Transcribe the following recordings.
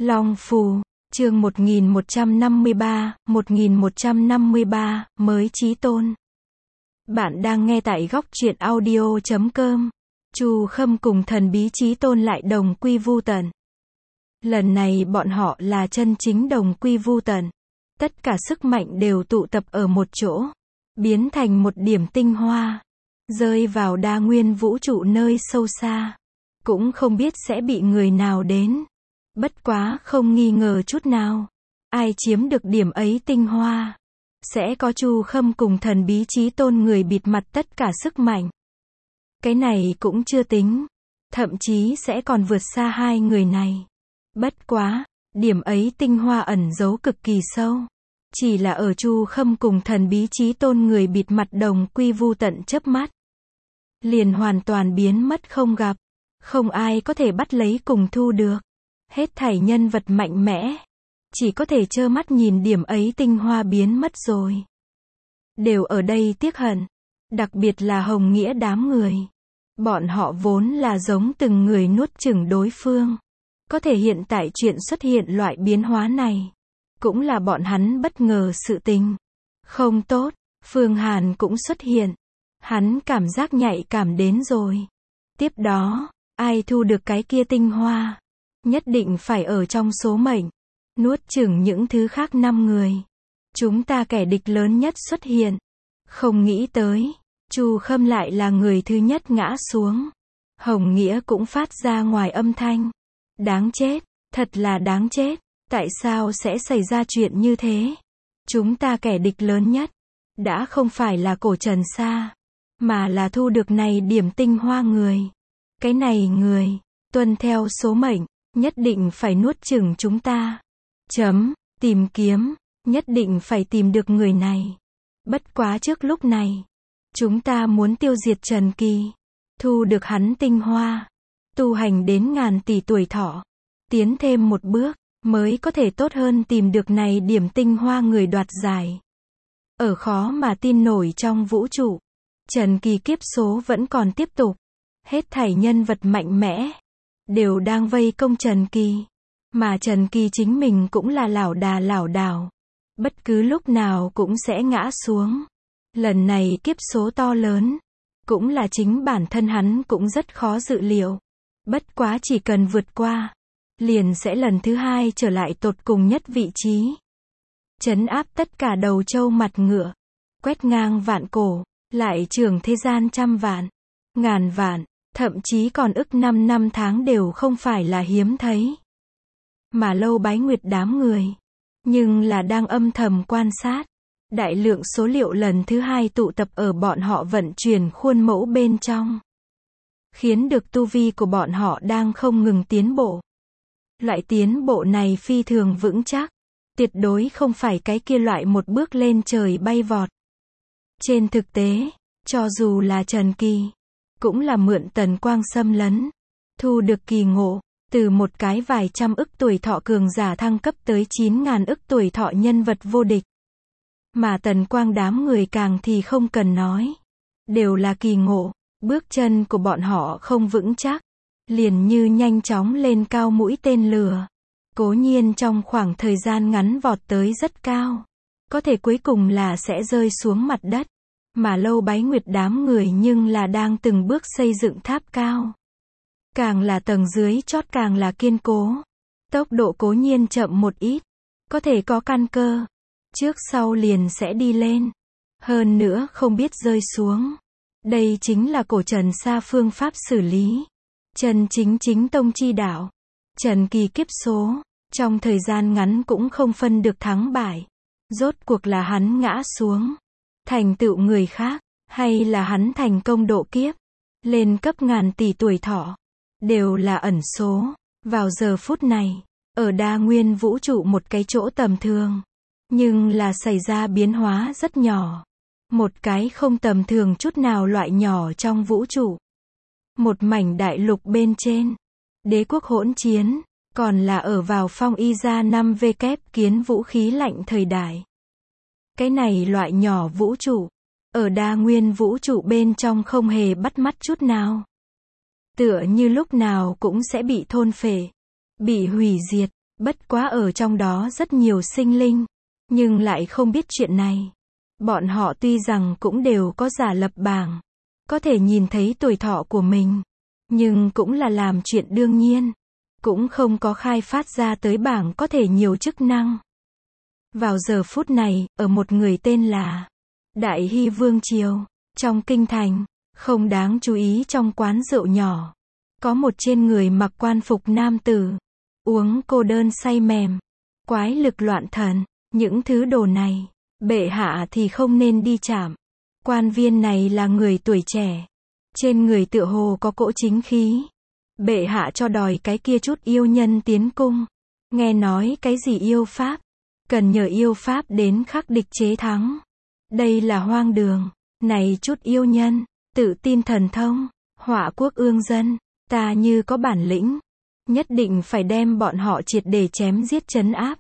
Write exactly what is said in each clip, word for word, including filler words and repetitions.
Long Phù, chương một nghìn một trăm năm mươi ba, một nghìn một trăm năm mươi ba, mới chí tôn. Bạn đang nghe tại góc truyện audio chấm com. Chu Khâm cùng thần bí chí tôn lại đồng quy vu tận. Lần này bọn họ là chân chính đồng quy vu tận. Tất cả sức mạnh đều tụ tập ở một chỗ, biến thành một điểm tinh hoa, rơi vào đa nguyên vũ trụ nơi sâu xa. Cũng không biết sẽ bị người nào đến. Bất quá không nghi ngờ chút nào, ai chiếm được điểm ấy tinh hoa, sẽ có Chu Khâm cùng thần bí chí tôn người bịt mặt tất cả sức mạnh. Cái này cũng chưa tính, thậm chí sẽ còn vượt xa hai người này. Bất quá, điểm ấy tinh hoa ẩn giấu cực kỳ sâu. Chỉ là ở Chu Khâm cùng thần bí chí tôn người bịt mặt đồng quy vu tận chớp mắt, liền hoàn toàn biến mất không gặp. Không ai có thể bắt lấy cùng thu được. Hết thảy nhân vật mạnh mẽ, chỉ có thể trơ mắt nhìn điểm ấy tinh hoa biến mất rồi. Đều ở đây tiếc hận. Đặc biệt là Hồng Nghĩa đám người. Bọn họ vốn là giống từng người nuốt chửng đối phương. Có thể hiện tại chuyện xuất hiện loại biến hóa này, cũng là bọn hắn bất ngờ sự tình. Không tốt, Phương Hàn cũng xuất hiện. Hắn cảm giác nhạy cảm đến rồi. Tiếp đó, ai thu được cái kia tinh hoa, nhất định phải ở trong số mệnh, nuốt chửng những thứ khác năm người. Chúng ta kẻ địch lớn nhất xuất hiện. Không nghĩ tới, Chu Khâm lại là người thứ nhất ngã xuống. Hồng Nghĩa cũng phát ra ngoài âm thanh. Đáng chết, thật là đáng chết, tại sao sẽ xảy ra chuyện như thế? Chúng ta kẻ địch lớn nhất, đã không phải là cổ Trần Sa, mà là thu được này điểm tinh hoa người. Cái này người, tuân theo số mệnh, nhất định phải nuốt chửng chúng ta. Chấm, tìm kiếm, nhất định phải tìm được người này. Bất quá trước lúc này, chúng ta muốn tiêu diệt Trần Kỳ, thu được hắn tinh hoa, tu hành đến ngàn tỷ tuổi thọ, tiến thêm một bước, mới có thể tốt hơn tìm được này điểm tinh hoa người đoạt giải. Ở khó mà tin nổi trong vũ trụ, Trần Kỳ kiếp số vẫn còn tiếp tục. Hết thảy nhân vật mạnh mẽ đều đang vây công Trần Kỳ, mà Trần Kỳ chính mình cũng là lảo đà lảo đảo, bất cứ lúc nào cũng sẽ ngã xuống. Lần này kiếp số to lớn, cũng là chính bản thân hắn cũng rất khó dự liệu. Bất quá chỉ cần vượt qua, liền sẽ lần thứ hai trở lại tột cùng nhất vị trí, trấn áp tất cả đầu trâu mặt ngựa, quét ngang vạn cổ, lại trưởng thế gian trăm vạn, ngàn vạn, thậm chí còn ức năm năm tháng đều không phải là hiếm thấy. Mà Lâu Bái Nguyệt đám người, nhưng là đang âm thầm quan sát. Đại lượng số liệu lần thứ hai tụ tập ở bọn họ vận chuyển khuôn mẫu bên trong, khiến được tu vi của bọn họ đang không ngừng tiến bộ. Loại tiến bộ này phi thường vững chắc, tuyệt đối không phải cái kia loại một bước lên trời bay vọt. Trên thực tế, cho dù là Trần Kỳ, cũng là mượn tần quang xâm lấn, thu được kỳ ngộ, từ một cái vài trăm ức tuổi thọ cường giả thăng cấp tới chín ngàn ức tuổi thọ nhân vật vô địch. Mà tần quang đám người càng thì không cần nói, đều là kỳ ngộ. Bước chân của bọn họ không vững chắc, liền như nhanh chóng lên cao mũi tên lửa. Cố nhiên trong khoảng thời gian ngắn vọt tới rất cao, có thể cuối cùng là sẽ rơi xuống mặt đất. Mà Lâu Bái Nguyệt đám người nhưng là đang từng bước xây dựng tháp cao. Càng là tầng dưới chót càng là kiên cố. Tốc độ cố nhiên chậm một ít, có thể có căn cơ, trước sau liền sẽ đi lên. Hơn nữa không biết rơi xuống. Đây chính là cổ Trần Sa phương pháp xử lý. Chân chính chính tông chi đạo. Trần Kỳ kiếp số, trong thời gian ngắn cũng không phân được thắng bại. Rốt cuộc là hắn ngã xuống, thành tựu người khác, hay là hắn thành công độ kiếp, lên cấp ngàn tỷ tuổi thọ, đều là ẩn số. Vào giờ phút này, ở đa nguyên vũ trụ một cái chỗ tầm thường, nhưng là xảy ra biến hóa rất nhỏ. Một cái không tầm thường chút nào loại nhỏ trong vũ trụ. Một mảnh đại lục bên trên, đế quốc hỗn chiến, còn là ở vào phong y gia năm v kép kiến vũ khí lạnh thời đại. Cái này loại nhỏ vũ trụ, ở đa nguyên vũ trụ bên trong không hề bắt mắt chút nào. Tựa như lúc nào cũng sẽ bị thôn phệ, bị hủy diệt. Bất quá ở trong đó rất nhiều sinh linh, nhưng lại không biết chuyện này. Bọn họ tuy rằng cũng đều có giả lập bảng, có thể nhìn thấy tuổi thọ của mình, nhưng cũng là làm chuyện đương nhiên, cũng không có khai phát ra tới bảng có thể nhiều chức năng. Vào giờ phút này, ở một người tên là Đại Hy Vương Triều, trong kinh thành, không đáng chú ý trong quán rượu nhỏ, có một trên người mặc quan phục nam tử, uống cô đơn say mềm, quái lực loạn thần, những thứ đồ này, bệ hạ thì không nên đi chạm. Quan viên này là người tuổi trẻ, trên người tựa hồ có cỗ chính khí. Bệ hạ cho đòi cái kia chút yêu nhân tiến cung, nghe nói cái gì yêu pháp, cần nhờ yêu pháp đến khắc địch chế thắng. Đây là hoang đường, này chút yêu nhân, tự tin thần thông, họa quốc ương dân, ta như có bản lĩnh, nhất định phải đem bọn họ triệt để chém giết trấn áp.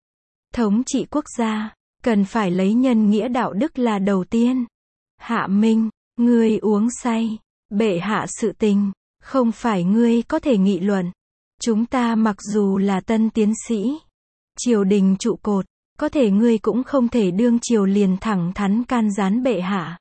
Thống trị quốc gia, cần phải lấy nhân nghĩa đạo đức là đầu tiên. Hạ Minh, ngươi uống say, bệ hạ sự tình, không phải ngươi có thể nghị luận. Chúng ta mặc dù là tân tiến sĩ, triều đình trụ cột, có thể ngươi cũng không thể đương triều liền thẳng thắn can gián bệ hạ.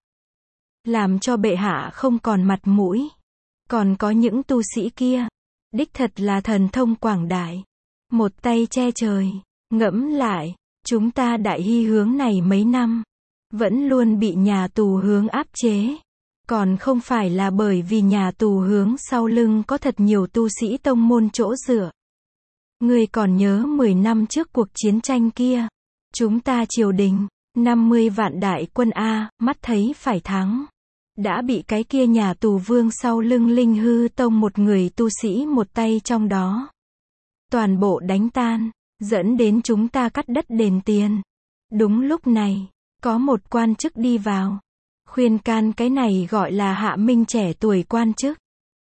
Làm cho bệ hạ không còn mặt mũi. Còn có những tu sĩ kia, đích thật là thần thông quảng đại. Một tay che trời, ngẫm lại, chúng ta Đại Hy hướng này mấy năm, vẫn luôn bị nhà tù hướng áp chế. Còn không phải là bởi vì nhà tù hướng sau lưng có thật nhiều tu sĩ tông môn chỗ dựa. Ngươi còn nhớ mười năm trước cuộc chiến tranh kia, chúng ta triều đình, năm mươi vạn đại quân A, mắt thấy phải thắng. Đã bị cái kia nhà tù vương sau lưng Linh Hư Tông một người tu sĩ một tay trong đó. Toàn bộ đánh tan, dẫn đến chúng ta cắt đất đền tiền. Đúng lúc này, có một quan chức đi vào. Khuyên can cái này gọi là Hạ Minh trẻ tuổi quan chức.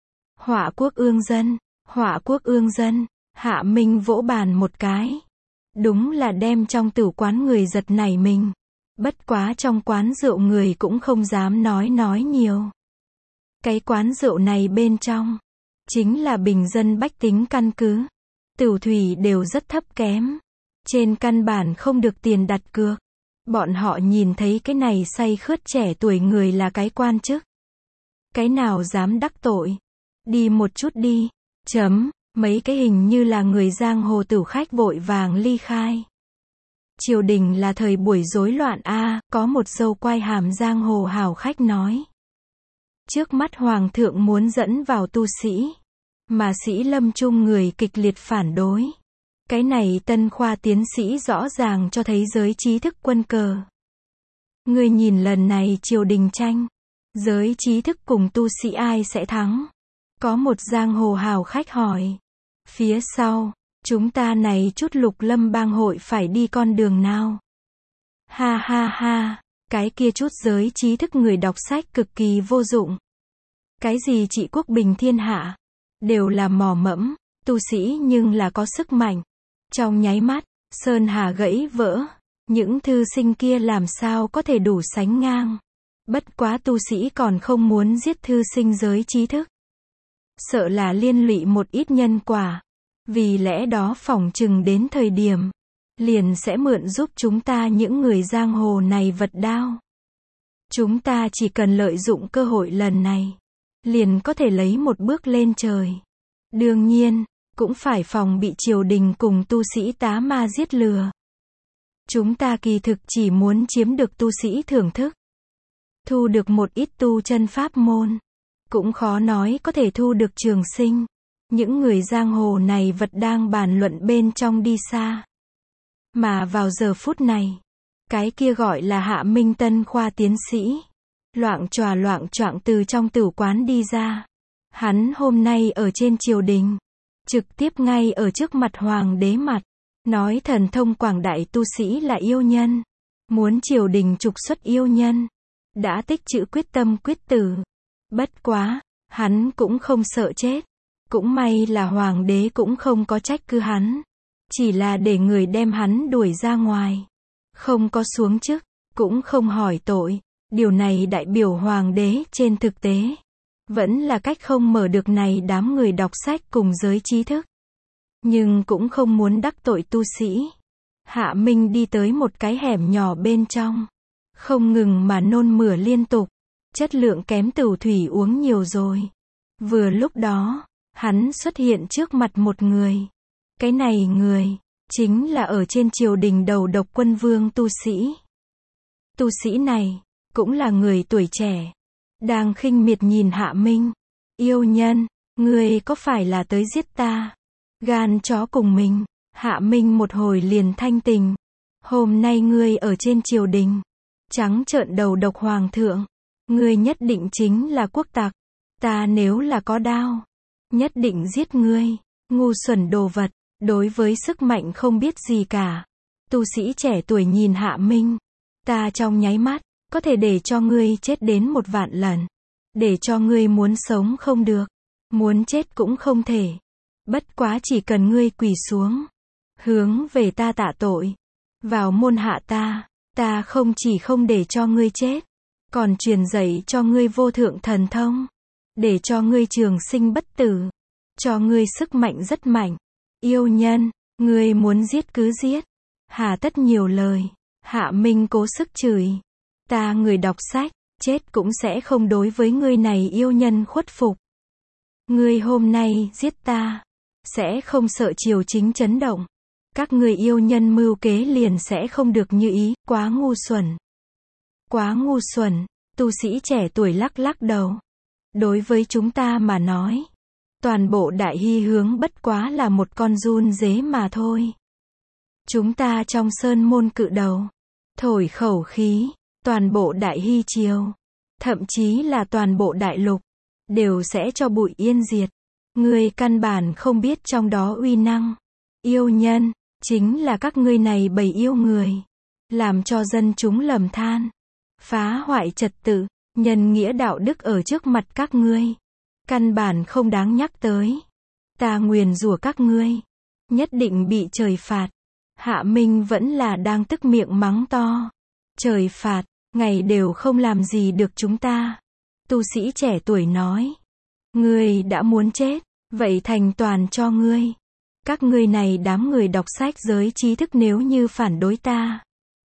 Họa quốc ương dân, họa quốc ương dân, Hạ Minh vỗ bàn một cái. Đúng là đem trong tử quán người giật nảy mình. Bất quá trong quán rượu người cũng không dám nói nói nhiều. Cái quán rượu này bên trong, chính là bình dân bách tính căn cứ. Tửu thủy đều rất thấp kém. Trên căn bản không được tiền đặt cược. Bọn họ nhìn thấy cái này say khướt trẻ tuổi người là cái quan chức. Cái nào dám đắc tội? Đi một chút đi. Chấm, mấy cái hình như là người giang hồ tửu khách vội vàng ly khai. Triều đình là thời buổi rối loạn a, có một dâu quai hàm giang hồ hào khách nói. Trước mắt hoàng thượng muốn dẫn vào tu sĩ, mà sĩ lâm trung người kịch liệt phản đối. Cái này tân khoa tiến sĩ rõ ràng cho thấy giới trí thức quân cờ. Người nhìn lần này triều đình tranh, giới trí thức cùng tu sĩ ai sẽ thắng? Có một giang hồ hào khách hỏi. Phía sau, chúng ta này chút lục lâm bang hội phải đi con đường nào? Ha ha ha, cái kia chút giới trí thức người đọc sách cực kỳ vô dụng. Cái gì trị quốc bình thiên hạ, đều là mò mẫm, tu sĩ nhưng là có sức mạnh. Trong nháy mắt, sơn hà gãy vỡ, những thư sinh kia làm sao có thể đủ sánh ngang. Bất quá tu sĩ còn không muốn giết thư sinh giới trí thức. Sợ là liên lụy một ít nhân quả. Vì lẽ đó phỏng chừng đến thời điểm, liền sẽ mượn giúp chúng ta những người giang hồ này vật đao. Chúng ta chỉ cần lợi dụng cơ hội lần này, liền có thể lấy một bước lên trời. Đương nhiên, cũng phải phòng bị triều đình cùng tu sĩ tá ma giết lừa. Chúng ta kỳ thực chỉ muốn chiếm được tu sĩ thưởng thức. Thu được một ít tu chân pháp môn. Cũng khó nói có thể thu được trường sinh. Những người giang hồ này vật đang bàn luận bên trong đi xa. Mà vào giờ phút này, cái kia gọi là Hạ Minh tân khoa tiến sĩ. Loạng choạng loạng choạng từ trong tử quán đi ra. Hắn hôm nay ở trên triều đình. Trực tiếp ngay ở trước mặt hoàng đế mặt. Nói thần thông quảng đại tu sĩ là yêu nhân. Muốn triều đình trục xuất yêu nhân. Đã tích chữ quyết tâm quyết tử. Bất quá, hắn cũng không sợ chết. Cũng may là hoàng đế cũng không có trách cứ hắn. Chỉ là để người đem hắn đuổi ra ngoài. Không có xuống chức, cũng không hỏi tội. Điều này đại biểu hoàng đế trên thực tế. Vẫn là cách không mở được này đám người đọc sách cùng giới trí thức. nhưng cũng không muốn đắc tội tu sĩ. Hạ Minh đi tới một cái hẻm nhỏ bên trong, không ngừng mà nôn mửa liên tục, chất lượng kém tửu thủy uống nhiều rồi. Vừa lúc đó, hắn xuất hiện trước mặt một người. Cái này người, chính là ở trên triều đình đầu độc quân vương tu sĩ. Tu sĩ này, cũng là người tuổi trẻ, đang khinh miệt nhìn Hạ Minh. Yêu nhân, ngươi có phải là tới giết ta? Gan chó cùng mình. Hạ Minh một hồi liền thanh tình. Hôm nay ngươi ở trên triều đình, trắng trợn đầu độc hoàng thượng. Ngươi nhất định chính là quốc tặc. Ta nếu là có đao, nhất định giết ngươi. Ngu xuẩn đồ vật, đối với sức mạnh không biết gì cả. Tu sĩ trẻ tuổi nhìn Hạ Minh. Ta trong nháy mắt, có thể để cho ngươi chết đến một vạn lần. Để cho ngươi muốn sống không được, muốn chết cũng không thể. Bất quá chỉ cần ngươi quỳ xuống, hướng về ta tạ tội, vào môn hạ ta, ta không chỉ không để cho ngươi chết, còn truyền dạy cho ngươi vô thượng thần thông, để cho ngươi trường sinh bất tử, cho ngươi sức mạnh rất mạnh. Yêu nhân, ngươi muốn giết cứ giết, hà tất nhiều lời. Hạ Minh cố sức chửi. Ta người đọc sách, chết cũng sẽ không đối với ngươi này yêu nhân khuất phục. Ngươi hôm nay giết ta, sẽ không sợ triều chính chấn động. Các ngươi yêu nhân mưu kế liền sẽ không được như ý, quá ngu xuẩn. Quá ngu xuẩn, tu sĩ trẻ tuổi lắc lắc đầu. Đối với chúng ta mà nói, toàn bộ Đại Hy hướng bất quá là một con giun dế mà thôi. Chúng ta trong sơn môn cự đầu, thổi khẩu khí, toàn bộ Đại Hy triều, thậm chí là toàn bộ đại lục, đều sẽ cho bụi yên diệt. Ngươi căn bản không biết trong đó uy năng. Yêu nhân, chính là các ngươi này bầy yêu người, làm cho dân chúng lầm than, phá hoại trật tự, nhân nghĩa đạo đức ở trước mặt các ngươi, căn bản không đáng nhắc tới. Ta nguyền rủa các ngươi, nhất định bị trời phạt. Hạ Minh vẫn là đang tức miệng mắng to. Trời phạt, ngày đều không làm gì được chúng ta. Tu sĩ trẻ tuổi nói. Ngươi đã muốn chết, vậy thành toàn cho ngươi. Các ngươi này đám người đọc sách giới trí thức nếu như phản đối ta,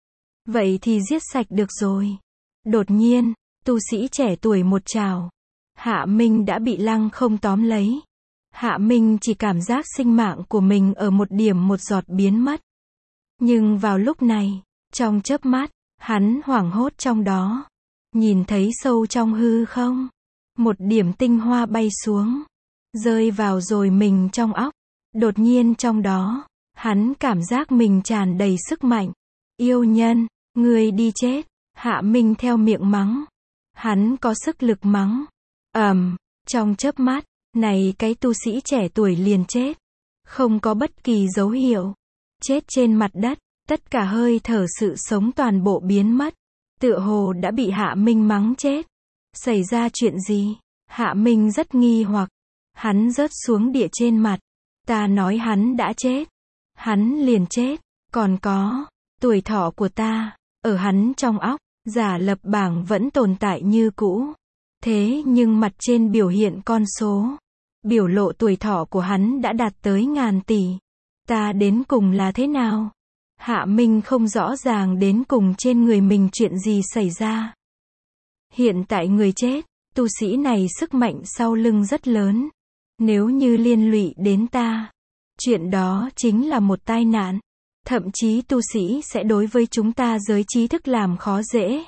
vậy thì giết sạch được rồi. Đột nhiên, tu sĩ trẻ tuổi một trào. Hạ Minh đã bị lăng không tóm lấy. Hạ Minh chỉ cảm giác sinh mạng của mình ở một điểm một giọt biến mất. Nhưng vào lúc này, trong chớp mắt, hắn hoảng hốt trong đó. Nhìn thấy sâu trong hư không, một điểm tinh hoa bay xuống, rơi vào rồi mình trong óc. Đột nhiên trong đó, hắn cảm giác mình tràn đầy sức mạnh. Yêu nhân, ngươi đi chết. Hạ Minh theo miệng mắng. Hắn có sức lực mắng. Ầm, um, trong chớp mắt, này cái tu sĩ trẻ tuổi liền chết. Không có bất kỳ dấu hiệu. Chết trên mặt đất, tất cả hơi thở sự sống toàn bộ biến mất. Tựa hồ đã bị Hạ Minh mắng chết. Xảy ra chuyện gì? Hạ Minh rất nghi hoặc. Hắn rớt xuống địa trên mặt. Ta nói hắn đã chết. Hắn liền chết. Còn có, tuổi thọ của ta, ở hắn trong óc, giả lập bảng vẫn tồn tại như cũ. Thế nhưng mặt trên biểu hiện con số. Biểu lộ tuổi thọ của hắn đã đạt tới ngàn tỷ. Ta đến cùng là thế nào? Hạ Minh không rõ ràng đến cùng trên người mình chuyện gì xảy ra. Hiện tại người chết, tu sĩ này sức mạnh sau lưng rất lớn. Nếu như liên lụy đến ta, chuyện đó chính là một tai nạn. Thậm chí tu sĩ sẽ đối với chúng ta giới trí thức làm khó dễ.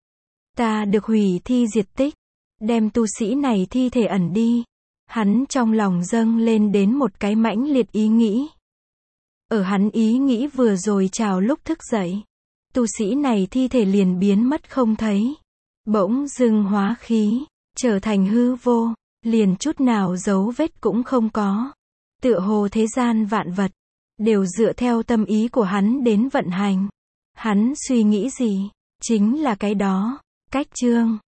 Ta được hủy thi diệt tích, đem tu sĩ này thi thể ẩn đi. Hắn trong lòng dâng lên đến một cái mãnh liệt ý nghĩ. Ở hắn ý nghĩ vừa rồi chào lúc thức dậy, tu sĩ này thi thể liền biến mất không thấy. Bỗng dưng hóa khí, trở thành hư vô, liền chút nào dấu vết cũng không có. Tựa hồ thế gian vạn vật, đều dựa theo tâm ý của hắn đến vận hành. Hắn suy nghĩ gì, chính là cái đó. Cách chương